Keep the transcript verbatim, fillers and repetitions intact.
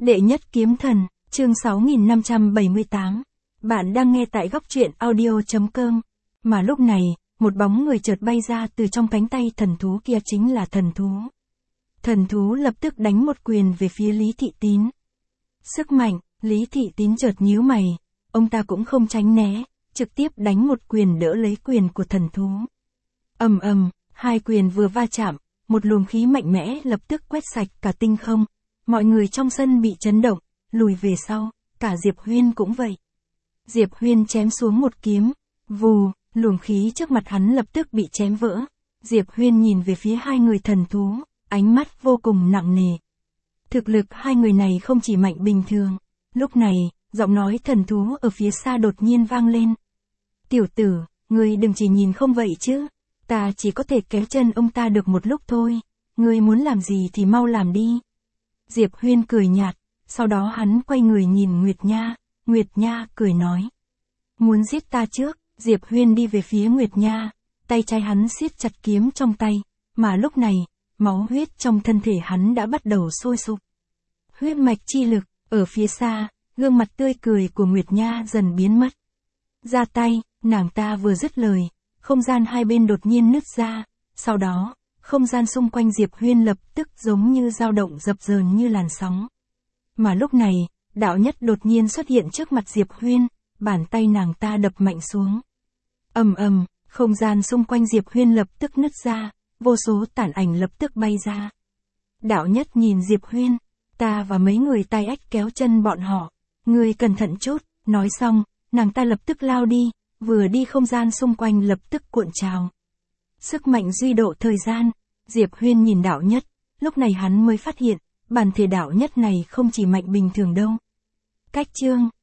Đệ nhất kiếm thần, chương sáu nghìn năm trăm bảy mươi tám. Bạn đang nghe tại góc truyện audio chấm com. Mà lúc này, một bóng người chợt bay ra từ trong cánh tay thần thú kia, chính là thần thú. Thần thú lập tức đánh một quyền về phía Lý Thị Tín. Sức mạnh, Lý Thị Tín chợt nhíu mày, ông ta cũng không tránh né, trực tiếp đánh một quyền đỡ lấy quyền của thần thú. Ầm ầm, hai quyền vừa va chạm, một luồng khí mạnh mẽ lập tức quét sạch cả tinh không. Mọi người trong sân bị chấn động, lùi về sau, cả Diệp Huyên cũng vậy. Diệp Huyên chém xuống một kiếm, vù, luồng khí trước mặt hắn lập tức bị chém vỡ. Diệp Huyên nhìn về phía hai người thần thú, ánh mắt vô cùng nặng nề. Thực lực hai người này không chỉ mạnh bình thường. Lúc này, giọng nói thần thú ở phía xa đột nhiên vang lên. Tiểu tử, ngươi đừng chỉ nhìn không vậy chứ. Ta chỉ có thể kéo chân ông ta được một lúc thôi. Ngươi muốn làm gì thì mau làm đi. Diệp Huyên cười nhạt, sau đó hắn quay người nhìn Nguyệt Nha. Nguyệt Nha cười nói. Muốn giết ta trước. Diệp Huyên đi về phía Nguyệt Nha, tay trái hắn siết chặt kiếm trong tay, mà lúc này, máu huyết trong thân thể hắn đã bắt đầu sôi sục. Huyết mạch chi lực, ở phía xa, gương mặt tươi cười của Nguyệt Nha dần biến mất. Ra tay, nàng ta vừa dứt lời, không gian hai bên đột nhiên nứt ra, sau đó, không gian xung quanh Diệp Huyên lập tức giống như dao động dập dờn như làn sóng. Mà lúc này, đạo nhất đột nhiên xuất hiện trước mặt Diệp Huyên, bàn tay nàng ta đập mạnh xuống. Ầm ầm, không gian xung quanh Diệp Huyên lập tức nứt ra, vô số tản ảnh lập tức bay ra. Đạo nhất nhìn Diệp Huyên, ta và mấy người tai ách kéo chân bọn họ, ngươi cẩn thận chút, nói xong, nàng ta lập tức lao đi, vừa đi không gian xung quanh lập tức cuộn trào. Sức mạnh duy độ thời gian, Diệp Huyên nhìn đạo nhất, lúc này hắn mới phát hiện, bản thể đạo nhất này không chỉ mạnh bình thường đâu. Cách chương,